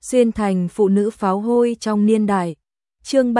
Xuyên thành phụ nữ pháo hôi trong niên đại. Chương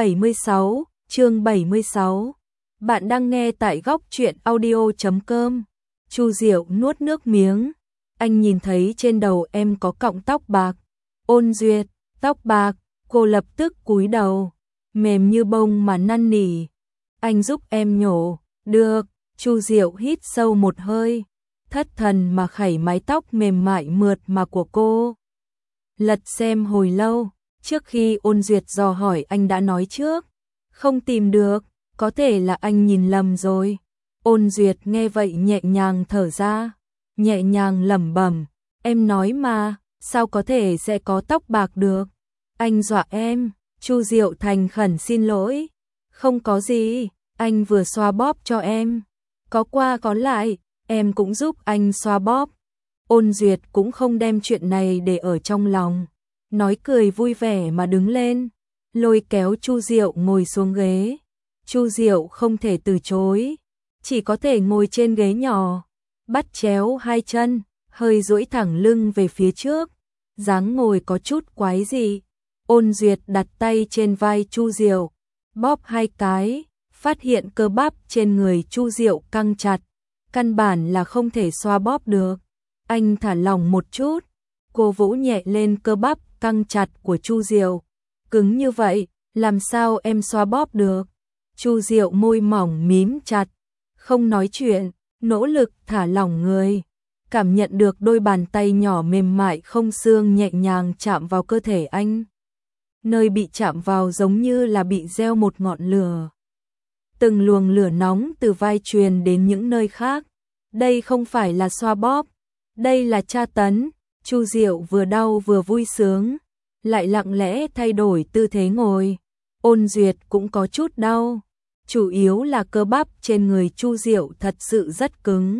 76. Bạn đang nghe tại góc truyện audio.com. Chu Diệu nuốt nước miếng. Anh nhìn thấy trên đầu em có cọng tóc bạc. Ôn Duyệt, tóc bạc, cô lập tức cúi đầu, mềm như bông mà năn nỉ. Anh giúp em nhổ. Được. Chu Diệu hít sâu một hơi, thất thần mà khẩy mái tóc mềm mại mượt mà của cô. Lật xem hồi lâu, trước khi Ôn Duyệt dò hỏi anh đã nói trước. Không tìm được, có thể là anh nhìn lầm rồi. Ôn Duyệt nghe vậy nhẹ nhàng thở ra, nhẹ nhàng lẩm bẩm, em nói mà, sao có thể sẽ có tóc bạc được? Anh dọa em. Chu Diệu thành khẩn xin lỗi. Không có gì, anh vừa xoa bóp cho em. Có qua có lại, em cũng giúp anh xoa bóp. Ôn Duyệt cũng không đem chuyện này để ở trong lòng, nói cười vui vẻ mà đứng lên, lôi kéo Chu Diệu ngồi xuống ghế. Chu Diệu không thể từ chối, chỉ có thể ngồi trên ghế nhỏ, bắt chéo hai chân, hơi duỗi thẳng lưng về phía trước, dáng ngồi có chút quái dị. Ôn Duyệt đặt tay trên vai Chu Diệu, bóp hai cái, phát hiện cơ bắp trên người Chu Diệu căng chặt, căn bản là không thể xoa bóp được. Anh thả lỏng một chút, cô vỗ nhẹ lên cơ bắp căng chặt của Chu Diệu. Cứng như vậy, làm sao em xoa bóp được? Chu Diệu môi mỏng mím chặt, không nói chuyện, nỗ lực thả lỏng người, cảm nhận được đôi bàn tay nhỏ mềm mại không xương nhẹ nhàng chạm vào cơ thể anh. Nơi bị chạm vào giống như là bị gieo một ngọn lửa. Từng luồng lửa nóng từ vai truyền đến những nơi khác. Đây không phải là xoa bóp, đây là tra tấn. Chu Diệu vừa đau vừa vui sướng, lại lặng lẽ thay đổi tư thế ngồi. Ôn Duyệt cũng có chút đau, chủ yếu là cơ bắp trên người Chu Diệu thật sự rất cứng.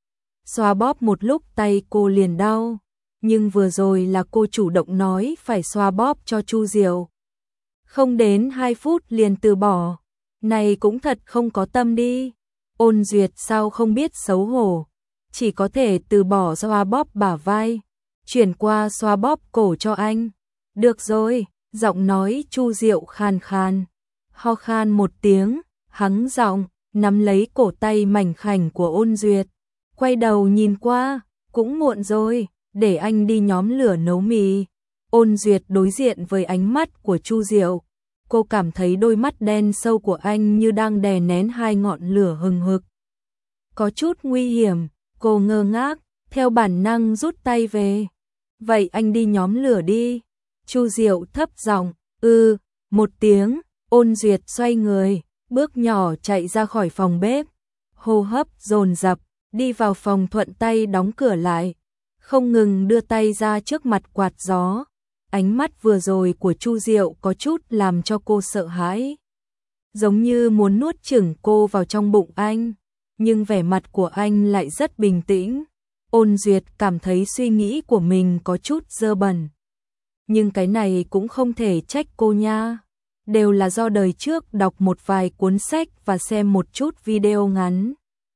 Xoa bóp một lúc tay cô liền đau, nhưng vừa rồi là cô chủ động nói phải xoa bóp cho Chu Diệu. Không đến 2 phút liền từ bỏ, này cũng thật không có tâm đi. Ôn Duyệt sao không biết xấu hổ, chỉ có thể từ bỏ xoa bóp bả vai, chuyển qua xoa bóp cổ cho anh. Được rồi, giọng nói Chu Diệu khàn khàn, ho khan một tiếng, hắng giọng, nắm lấy cổ tay mảnh khảnh của Ôn Duyệt, quay đầu nhìn qua, cũng muộn rồi, để anh đi nhóm lửa nấu mì. Ôn Duyệt đối diện với ánh mắt của Chu Diệu, cô cảm thấy đôi mắt đen sâu của anh như đang đè nén hai ngọn lửa hừng hực. Có chút nguy hiểm, cô ngơ ngác, theo bản năng rút tay về. Vậy anh đi nhóm lửa đi. Chu Diệu thấp giọng, một tiếng. Ôn Duyệt xoay người, bước nhỏ chạy ra khỏi phòng bếp, hô hấp dồn dập, đi vào phòng thuận tay đóng cửa lại, không ngừng đưa tay ra trước mặt quạt gió. Ánh mắt vừa rồi của Chu Diệu có chút làm cho cô sợ hãi, giống như muốn nuốt chửng cô vào trong bụng anh, nhưng vẻ mặt của anh lại rất bình tĩnh. Ôn Duyệt cảm thấy suy nghĩ của mình có chút dơ bẩn, nhưng cái này cũng không thể trách cô nha, đều là do đời trước đọc một vài cuốn sách và xem một chút video ngắn.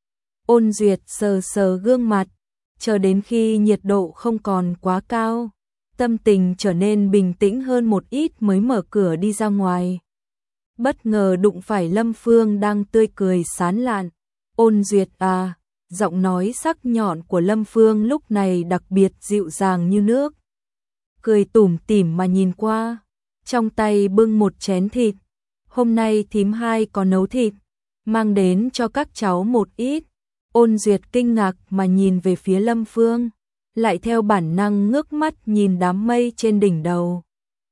Ôn Duyệt sờ sờ gương mặt, chờ đến khi nhiệt độ không còn quá cao, tâm tình trở nên bình tĩnh hơn một ít mới mở cửa đi ra ngoài. Bất ngờ đụng phải Lâm Phương đang tươi cười sán lạn. Ôn Duyệt à, giọng nói sắc nhọn của Lâm Phương lúc này đặc biệt dịu dàng như nước. Cười tủm tỉm mà nhìn qua, trong tay bưng một chén thịt. Hôm nay thím hai có nấu thịt, mang đến cho các cháu một ít. Ôn Duyệt kinh ngạc mà nhìn về phía Lâm Phương, lại theo bản năng ngước mắt nhìn đám mây trên đỉnh đầu.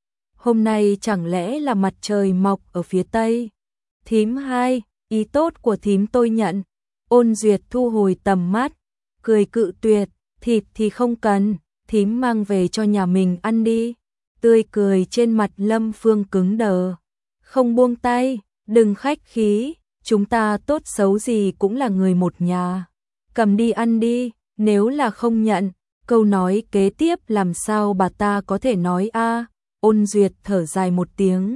Hôm nay chẳng lẽ là mặt trời mọc ở phía tây? Thím hai, ý tốt của thím tôi nhận. Ôn Duyệt thu hồi tầm mắt, cười cự tuyệt, thịt thì không cần, thím mang về cho nhà mình ăn đi. Tươi cười trên mặt Lâm Phương cứng đờ, không buông tay, đừng khách khí, chúng ta tốt xấu gì cũng là người một nhà. Cầm đi ăn đi, nếu là không nhận, câu nói kế tiếp làm sao bà ta có thể nói a? Ôn Duyệt thở dài một tiếng,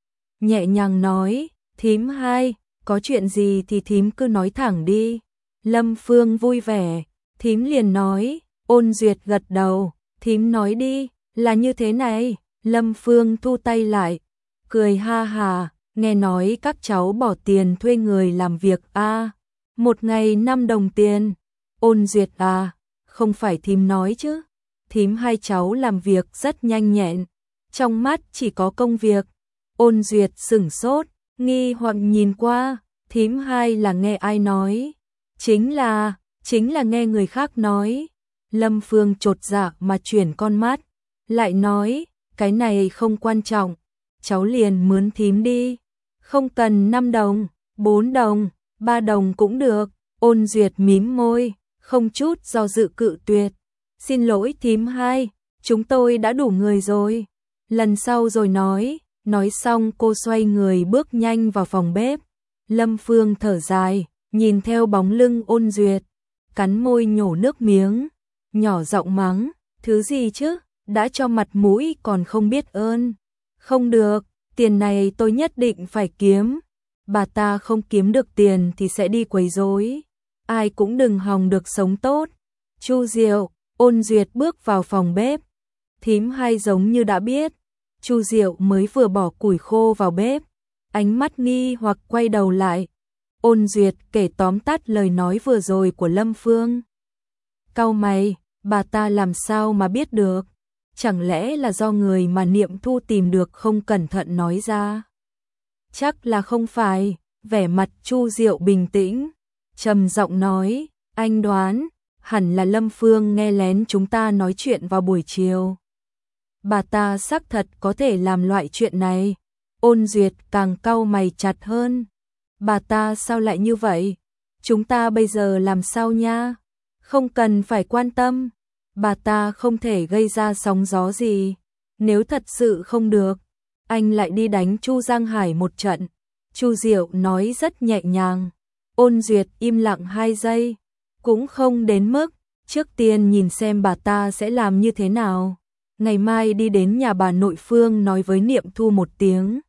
nhẹ nhàng nói, thím hai, có chuyện gì thì thím cứ nói thẳng đi. Lâm Phương vui vẻ, thím liền nói. Ôn Duyệt gật đầu, thím nói đi. Là như thế này, Lâm Phương thu tay lại, cười ha hà, nghe nói các cháu bỏ tiền thuê người làm việc a, một ngày 5 đồng tiền. Ôn Duyệt à, không phải thím nói chứ. Thím hai cháu làm việc rất nhanh nhẹn, trong mắt chỉ có công việc. Ôn Duyệt sửng sốt, nghi hoặc nhìn qua, thím hai là nghe ai nói? Chính là nghe người khác nói. Lâm Phương chột dạ mà chuyển con mắt, lại nói, cái này không quan trọng, cháu liền mướn thím đi. Không cần 5 đồng, 4 đồng, 3 đồng cũng được. Ôn Duyệt mím môi, không chút do dự cự tuyệt. Xin lỗi thím hai, chúng tôi đã đủ người rồi. Lần sau rồi nói xong cô xoay người bước nhanh vào phòng bếp. Lâm Phương thở dài, nhìn theo bóng lưng Ôn Duyệt, cắn môi nhổ nước miếng, nhỏ giọng mắng, thứ gì chứ, đã cho mặt mũi còn không biết ơn. Không được, tiền này tôi nhất định phải kiếm. Bà ta không kiếm được tiền thì sẽ đi quấy rối. Ai cũng đừng hòng được sống tốt. Chu Diệu, Ôn Duyệt bước vào phòng bếp. Thím hai giống như đã biết. Chu Diệu mới vừa bỏ củi khô vào bếp, ánh mắt nghi hoặc quay đầu lại. Ôn Duyệt kể tóm tắt lời nói vừa rồi của Lâm Phương. Cau mày, bà ta làm sao mà biết được? Chẳng lẽ là do người mà Niệm Thu tìm được không cẩn thận nói ra? Chắc là không phải. Vẻ mặt Chu Diệu bình tĩnh, trầm giọng nói, anh đoán, hẳn là Lâm Phương nghe lén chúng ta nói chuyện vào buổi chiều. Bà ta xác thật có thể làm loại chuyện này. Ôn Duyệt càng cau mày chặt hơn. Bà ta sao lại như vậy? Chúng ta bây giờ làm sao nha? Không cần phải quan tâm. Bà ta không thể gây ra sóng gió gì. Nếu thật sự không được, anh lại đi đánh Chu Giang Hải một trận. Chu Diệu nói rất nhẹ nhàng. Ôn Duyệt im lặng 2 giây. Cũng không đến mức, trước tiên nhìn xem bà ta sẽ làm như thế nào. Ngày mai đi đến nhà bà nội Phương nói với Niệm Thu một tiếng.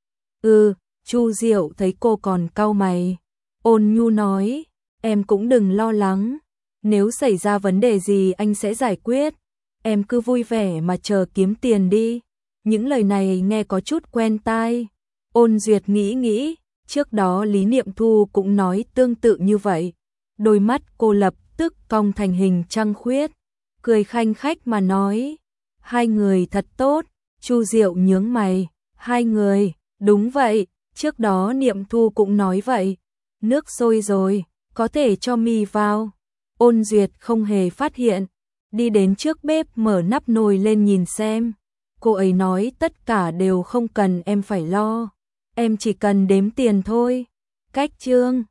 Chu Diệu thấy cô còn cau mày. Ôn nhu nói, em cũng đừng lo lắng. Nếu xảy ra vấn đề gì anh sẽ giải quyết. Em cứ vui vẻ mà chờ kiếm tiền đi. Những lời này nghe có chút quen tai. Ôn Duyệt nghĩ, trước đó Lý Niệm Thu cũng nói tương tự như vậy. Đôi mắt cô lập tức cong thành hình trăng khuyết, cười khanh khách mà nói, hai người thật tốt. Chu Diệu nhướng mày, hai người, đúng vậy, trước đó Niệm Thu cũng nói vậy. Nước sôi rồi, có thể cho mì vào. Ôn Duyệt không hề phát hiện, đi đến trước bếp mở nắp nồi lên nhìn xem. Cô ấy nói tất cả đều không cần em phải lo, em chỉ cần đếm tiền thôi. Cách chương